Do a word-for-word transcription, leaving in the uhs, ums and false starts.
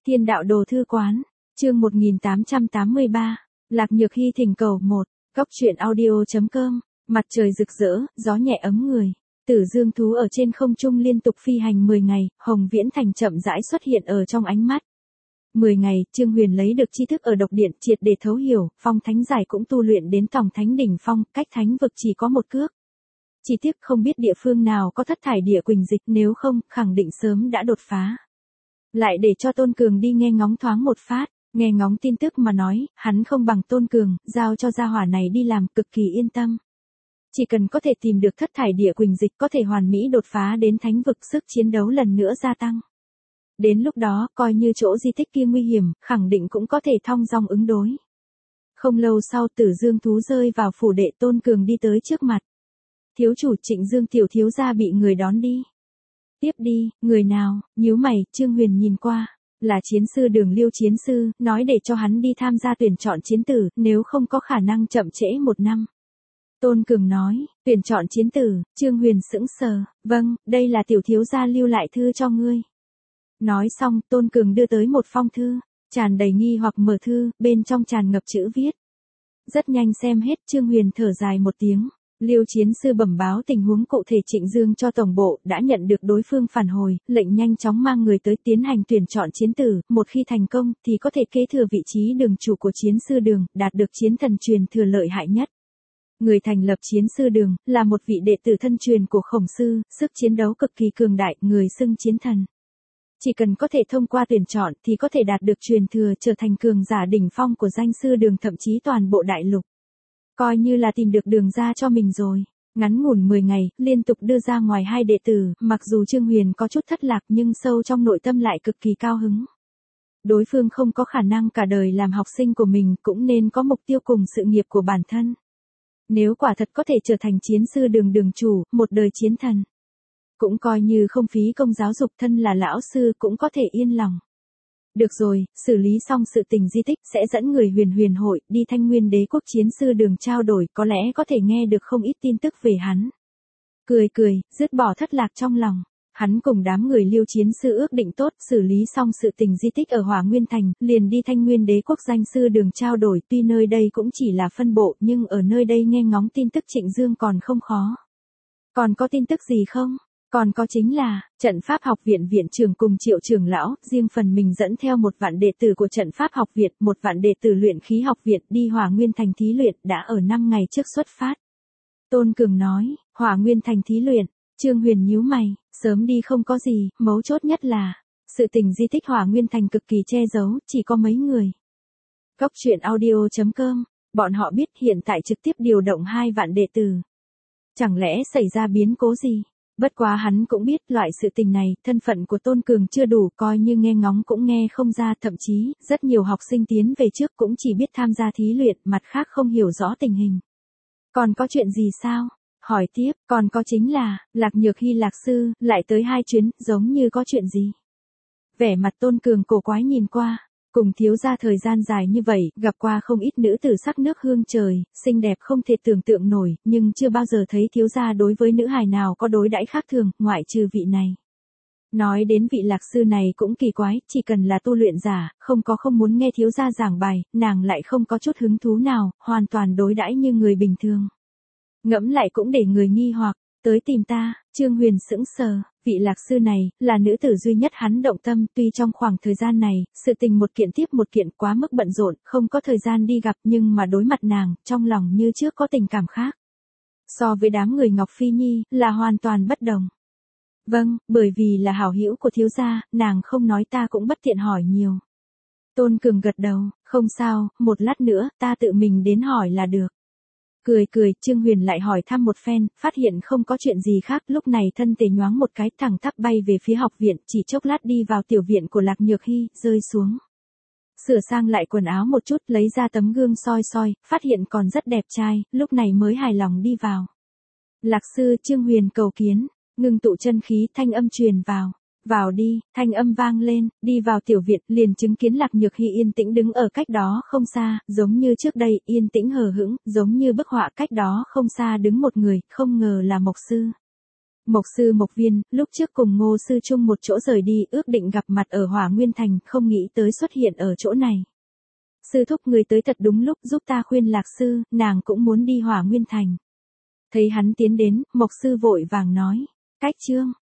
Thiên đạo đồ thư quán, chương một nghìn tám trăm tám mươi ba, Lạc Nhược Hy thỉnh cầu một, góc truyện audio.com, mặt trời rực rỡ, gió nhẹ ấm người. Tử Dương thú ở trên không trung liên tục phi hành mười ngày, Hồng Viễn Thành chậm rãi xuất hiện ở trong ánh mắt. mười ngày, Trương Huyền lấy được tri thức ở độc điện triệt để thấu hiểu, phong thánh giải cũng tu luyện đến tòng thánh đỉnh phong, cách thánh vực chỉ có một cước. Chỉ tiếc không biết địa phương nào có thất thải địa quỳnh dịch, nếu không, khẳng định sớm đã đột phá. Lại để cho Tôn Cường đi nghe ngóng thoáng một phát, nghe ngóng tin tức mà nói, hắn không bằng Tôn Cường, giao cho gia hỏa này đi làm cực kỳ yên tâm. Chỉ cần có thể tìm được thất thải địa quỳnh dịch có thể hoàn mỹ đột phá đến thánh vực, sức chiến đấu lần nữa gia tăng. Đến lúc đó, coi như chỗ di tích kia nguy hiểm, khẳng định cũng có thể thong dong ứng đối. Không lâu sau Tử Dương thú rơi vào phủ đệ, Tôn Cường đi tới trước mặt. Thiếu chủ Trịnh Dương tiểu thiếu gia bị người đón đi. Tiếp đi, người nào? Nhíu mày, Trương Huyền nhìn qua. Là chiến sư Đường Liêu chiến sư, nói để cho hắn đi tham gia tuyển chọn chiến tử, nếu không có khả năng chậm trễ một năm. Tôn Cường nói, tuyển chọn chiến tử, Trương Huyền sững sờ, vâng, đây là tiểu thiếu gia lưu lại thư cho ngươi. Nói xong, Tôn Cường đưa tới một phong thư, tràn đầy nghi hoặc mở thư, bên trong tràn ngập chữ viết. Rất nhanh xem hết, Trương Huyền thở dài một tiếng. Liêu chiến sư bẩm báo tình huống cụ thể Trịnh Dương cho tổng bộ, đã nhận được đối phương phản hồi, lệnh nhanh chóng mang người tới tiến hành tuyển chọn chiến tử, một khi thành công thì có thể kế thừa vị trí đường chủ của chiến sư Đường, đạt được chiến thần truyền thừa lợi hại nhất. Người thành lập chiến sư Đường, là một vị đệ tử thân truyền của Khổng sư, sức chiến đấu cực kỳ cường đại, người xưng chiến thần. Chỉ cần có thể thông qua tuyển chọn thì có thể đạt được truyền thừa, trở thành cường giả đỉnh phong của danh sư Đường, thậm chí toàn bộ đại lục. Coi như là tìm được đường ra cho mình rồi. Ngắn ngủn mười ngày, liên tục đưa ra ngoài hai đệ tử, mặc dù Trương Huyền có chút thất lạc nhưng sâu trong nội tâm lại cực kỳ cao hứng. Đối phương không có khả năng cả đời làm học sinh của mình, cũng nên có mục tiêu cùng sự nghiệp của bản thân. Nếu quả thật có thể trở thành chiến sư Đường đường chủ, một đời chiến thần, cũng coi như không phí công giáo dục, thân là lão sư cũng có thể yên lòng. Được rồi, xử lý xong sự tình di tích, sẽ dẫn người Huyền Huyền hội đi Thanh Nguyên Đế quốc chiến sư Đường trao đổi, có lẽ có thể nghe được không ít tin tức về hắn. Cười cười, dứt bỏ thất lạc trong lòng, hắn cùng đám người Liêu chiến sư ước định tốt, xử lý xong sự tình di tích ở Hỏa Nguyên Thành, liền đi Thanh Nguyên Đế quốc danh sư Đường trao đổi, tuy nơi đây cũng chỉ là phân bộ, nhưng ở nơi đây nghe ngóng tin tức Trịnh Dương còn không khó. Còn có tin tức gì không? Còn có chính là, trận pháp học viện viện trưởng cùng Triệu trưởng lão, riêng phần mình dẫn theo một vạn đệ tử của trận pháp học viện, một vạn đệ tử luyện khí học viện đi Hỏa Nguyên Thành thí luyện, đã ở năm ngày trước xuất phát. Tôn Cường nói, Hỏa Nguyên Thành thí luyện, Trương Huyền nhíu mày, sớm đi không có gì, mấu chốt nhất là, sự tình di tích Hỏa Nguyên Thành cực kỳ che giấu, chỉ có mấy người. Góc truyện audio.com, bọn họ biết hiện tại trực tiếp điều động hai vạn đệ tử. Chẳng lẽ xảy ra biến cố gì? Bất quá hắn cũng biết loại sự tình này, thân phận của Tôn Cường chưa đủ, coi như nghe ngóng cũng nghe không ra, thậm chí, rất nhiều học sinh tiến về trước cũng chỉ biết tham gia thí luyện, mặt khác không hiểu rõ tình hình. Còn có chuyện gì sao? Hỏi tiếp, còn có chính là, Lạc Nhược Hy Lạc sư, lại tới hai chuyến, giống như có chuyện gì? Vẻ mặt Tôn Cường cổ quái nhìn qua. Cùng thiếu gia thời gian dài như vậy, gặp qua không ít nữ tử sắc nước hương trời, xinh đẹp không thể tưởng tượng nổi, nhưng chưa bao giờ thấy thiếu gia đối với nữ hài nào có đối đãi khác thường, ngoại trừ vị này. Nói đến vị lạc sư này cũng kỳ quái, chỉ cần là tu luyện giả, không có không muốn nghe thiếu gia giảng bài, nàng lại không có chút hứng thú nào, hoàn toàn đối đãi như người bình thường. Ngẫm lại cũng để người nghi hoặc. Tới tìm ta, Trương Huyền sững sờ, vị lạc sư này, là nữ tử duy nhất hắn động tâm, tuy trong khoảng thời gian này, sự tình một kiện tiếp một kiện quá mức bận rộn, không có thời gian đi gặp, nhưng mà đối mặt nàng, trong lòng như trước có tình cảm khác. So với đám người Ngọc Phi Nhi, là hoàn toàn bất đồng. Vâng, bởi vì là hảo hữu của thiếu gia, nàng không nói ta cũng bất tiện hỏi nhiều. Tôn Cường gật đầu, không sao, một lát nữa, ta tự mình đến hỏi là được. Cười cười, Trương Huyền lại hỏi thăm một phen, phát hiện không có chuyện gì khác, lúc này thân thể nhoáng một cái, thẳng tắp bay về phía học viện, chỉ chốc lát đi vào tiểu viện của Lạc Nhược Hy, rơi xuống. Sửa sang lại quần áo một chút, lấy ra tấm gương soi soi, phát hiện còn rất đẹp trai, lúc này mới hài lòng đi vào. Lạc sư, Trương Huyền cầu kiến, ngưng tụ chân khí, thanh âm truyền vào. Vào đi, thanh âm vang lên, đi vào tiểu viện, liền chứng kiến Lạc Nhược Hy yên tĩnh đứng ở cách đó không xa, giống như trước đây, yên tĩnh hờ hững, giống như bức họa, cách đó không xa đứng một người, không ngờ là Mộc sư. Mộc sư Mộc Viên, lúc trước cùng Ngô sư chung một chỗ rời đi, ước định gặp mặt ở Hỏa Nguyên Thành, không nghĩ tới xuất hiện ở chỗ này. Sư thúc người tới thật đúng lúc, giúp ta khuyên Lạc sư, nàng cũng muốn đi Hỏa Nguyên Thành. Thấy hắn tiến đến, Mộc sư vội vàng nói, cách chương.